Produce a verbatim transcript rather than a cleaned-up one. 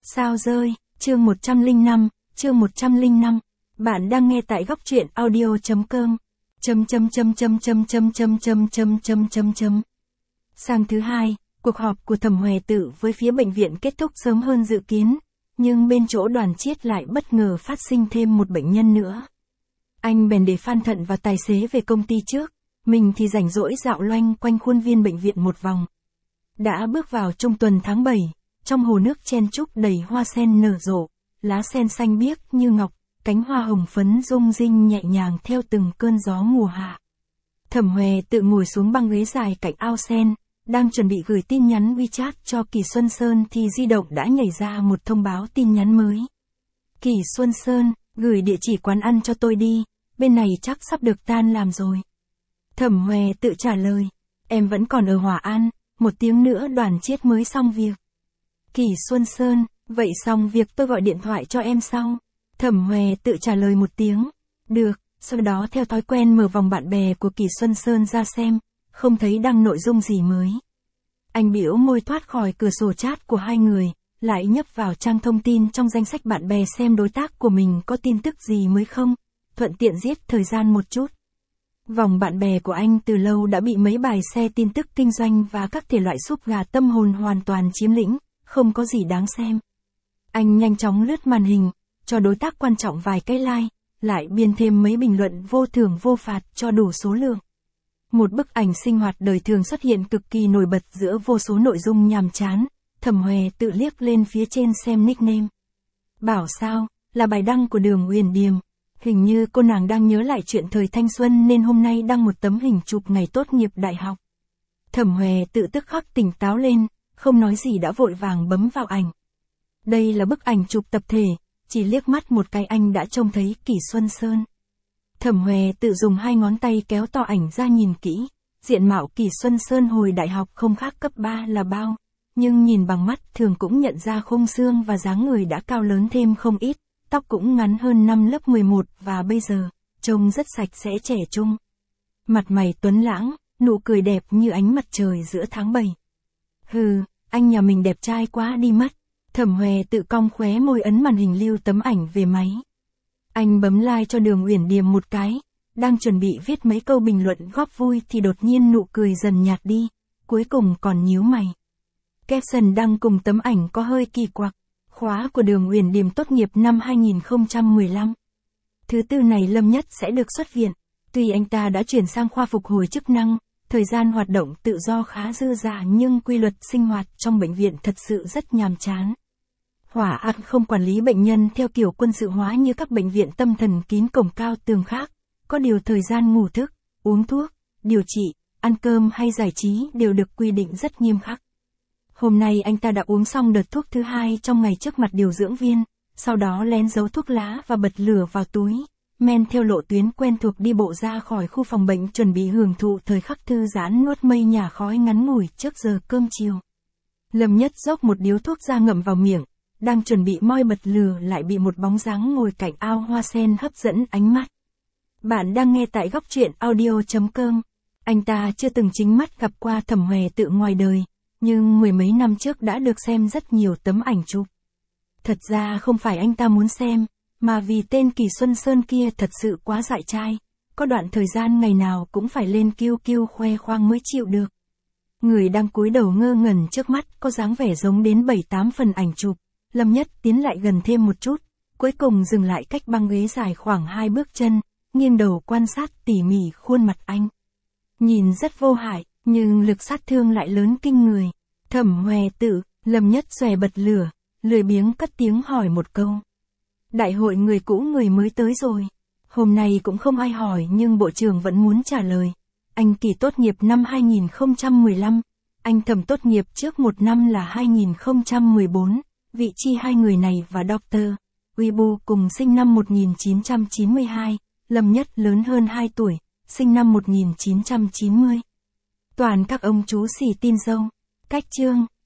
Sao rơi, chương một trăm lẻ năm, chương một trăm lẻ năm. Bạn đang nghe tại góc truyện audio.com. Chấm chấm chấm chấm chấm chấm chấm chấm chấm chấm chấm chấm. Sang thứ hai, cuộc họp của Thẩm Hòe Tự với phía bệnh viện kết thúc sớm hơn dự kiến, nhưng bên chỗ Đoàn Chiết lại bất ngờ phát sinh thêm một bệnh nhân nữa. Anh bèn để Phan Thận và tài xế về công ty trước, mình thì rảnh rỗi dạo loanh quanh khuôn viên bệnh viện một vòng. Đã bước vào trung tuần tháng bảy, trong hồ nước chen chúc đầy hoa sen nở rộ, lá sen xanh biếc như ngọc, cánh hoa hồng phấn rung rinh nhẹ nhàng theo từng cơn gió mùa hạ. Thẩm Hòe Tự ngồi xuống băng ghế dài cạnh ao sen, đang chuẩn bị gửi tin nhắn WeChat cho Kỳ Xuân Sơn thì di động đã nhảy ra một thông báo tin nhắn mới. Kỳ Xuân Sơn, gửi địa chỉ quán ăn cho tôi đi, bên này chắc sắp được tan làm rồi. Thẩm Hòe Tự trả lời, em vẫn còn ở Hòa An, một tiếng nữa Đoàn Chiết mới xong việc. Kỳ Xuân Sơn, vậy xong việc tôi gọi điện thoại cho em sau. Thẩm Hòe Tự trả lời một tiếng, được, sau đó theo thói quen mở vòng bạn bè của Kỳ Xuân Sơn ra xem, không thấy đăng nội dung gì mới. Anh bĩu môi thoát khỏi cửa sổ chat của hai người, lại nhấp vào trang thông tin trong danh sách bạn bè xem đối tác của mình có tin tức gì mới không, thuận tiện giết thời gian một chút. Vòng bạn bè của anh từ lâu đã bị mấy bài xe tin tức kinh doanh và các thể loại súp gà tâm hồn hoàn toàn chiếm lĩnh, không có gì đáng xem. Anh nhanh chóng lướt màn hình, cho đối tác quan trọng vài cái like, lại biên thêm mấy bình luận vô thưởng vô phạt cho đủ số lượng. Một bức ảnh sinh hoạt đời thường xuất hiện cực kỳ nổi bật giữa vô số nội dung nhàm chán. Thẩm Hòe Tự liếc lên phía trên xem nickname. Bảo sao, là bài đăng của Đường Uyển Điềm. Hình như cô nàng đang nhớ lại chuyện thời thanh xuân nên hôm nay đăng một tấm hình chụp ngày tốt nghiệp đại học. Thẩm Hòe Tự tức khắc tỉnh táo lên, không nói gì đã vội vàng bấm vào ảnh. Đây là bức ảnh chụp tập thể, chỉ liếc mắt một cái anh đã trông thấy Kỳ Xuân Sơn. Thẩm Hòe Tự dùng hai ngón tay kéo to ảnh ra nhìn kỹ, diện mạo Kỳ Xuân Sơn hồi đại học không khác cấp ba là bao, nhưng nhìn bằng mắt thường cũng nhận ra khung xương và dáng người đã cao lớn thêm không ít, tóc cũng ngắn hơn năm lớp mười một và bây giờ, trông rất sạch sẽ trẻ trung. Mặt mày tuấn lãng, nụ cười đẹp như ánh mặt trời giữa tháng bảy. Hừ, anh nhà mình đẹp trai quá đi mất. Thẩm Hòe Tự cong khóe môi ấn màn hình lưu tấm ảnh về máy. Anh bấm like cho Đường Uyển Điềm một cái, đang chuẩn bị viết mấy câu bình luận góp vui thì đột nhiên nụ cười dần nhạt đi, cuối cùng còn nhíu mày. Caption đăng cùng tấm ảnh có hơi kỳ quặc, khóa của Đường Uyển Điềm tốt nghiệp năm hai nghìn không trăm mười lăm. Thứ tư này Lâm Nhất sẽ được xuất viện, tuy anh ta đã chuyển sang khoa phục hồi chức năng, thời gian hoạt động tự do khá dư dả nhưng quy luật sinh hoạt trong bệnh viện thật sự rất nhàm chán. Hòa An không quản lý bệnh nhân theo kiểu quân sự hóa như các bệnh viện tâm thần kín cổng cao tường khác, có điều thời gian ngủ thức, uống thuốc, điều trị, ăn cơm hay giải trí đều được quy định rất nghiêm khắc. Hôm nay anh ta đã uống xong đợt thuốc thứ hai trong ngày trước mặt điều dưỡng viên, sau đó lén giấu thuốc lá và bật lửa vào túi, men theo lộ tuyến quen thuộc đi bộ ra khỏi khu phòng bệnh chuẩn bị hưởng thụ thời khắc thư giãn nuốt mây nhả khói ngắn ngủi trước giờ cơm chiều. Lâm Nhất dốc một điếu thuốc ra ngậm vào miệng, đang chuẩn bị moi bật lửa lại bị một bóng dáng ngồi cạnh ao hoa sen hấp dẫn ánh mắt. Bạn đang nghe tại góc truyện audio.com. Anh ta chưa từng chính mắt gặp qua Thẩm Hòe Tự ngoài đời, nhưng mười mấy năm trước đã được xem rất nhiều tấm ảnh chụp. Thật ra không phải anh ta muốn xem, mà vì tên Kỳ Xuân Sơn kia thật sự quá dại trai, có đoạn thời gian ngày nào cũng phải lên kiu kiu khoe khoang mới chịu được. Người đang cúi đầu ngơ ngẩn trước mắt có dáng vẻ giống đến bảy tám phần ảnh chụp. Lâm Nhất tiến lại gần thêm một chút, cuối cùng dừng lại cách băng ghế dài khoảng hai bước chân, nghiêng đầu quan sát tỉ mỉ khuôn mặt anh. Nhìn rất vô hại, nhưng lực sát thương lại lớn kinh người. Thẩm Hòe Tự, Lâm Nhất xòe bật lửa, lười biếng cất tiếng hỏi một câu. Đại hội người cũ người mới tới rồi. Hôm nay cũng không ai hỏi nhưng bộ trưởng vẫn muốn trả lời. Anh Kỳ tốt nghiệp năm hai nghìn không trăm mười lăm, anh Thẩm tốt nghiệp trước một năm là hai nghìn không trăm mười bốn. Vị chi hai người này và Doctor Weibo cùng sinh năm một nghìn chín trăm chín mươi hai, Lâm Nhất lớn hơn hai tuổi, sinh năm một nghìn chín trăm chín mươi. Toàn các ông chú xỉ tin dâu. Cách chương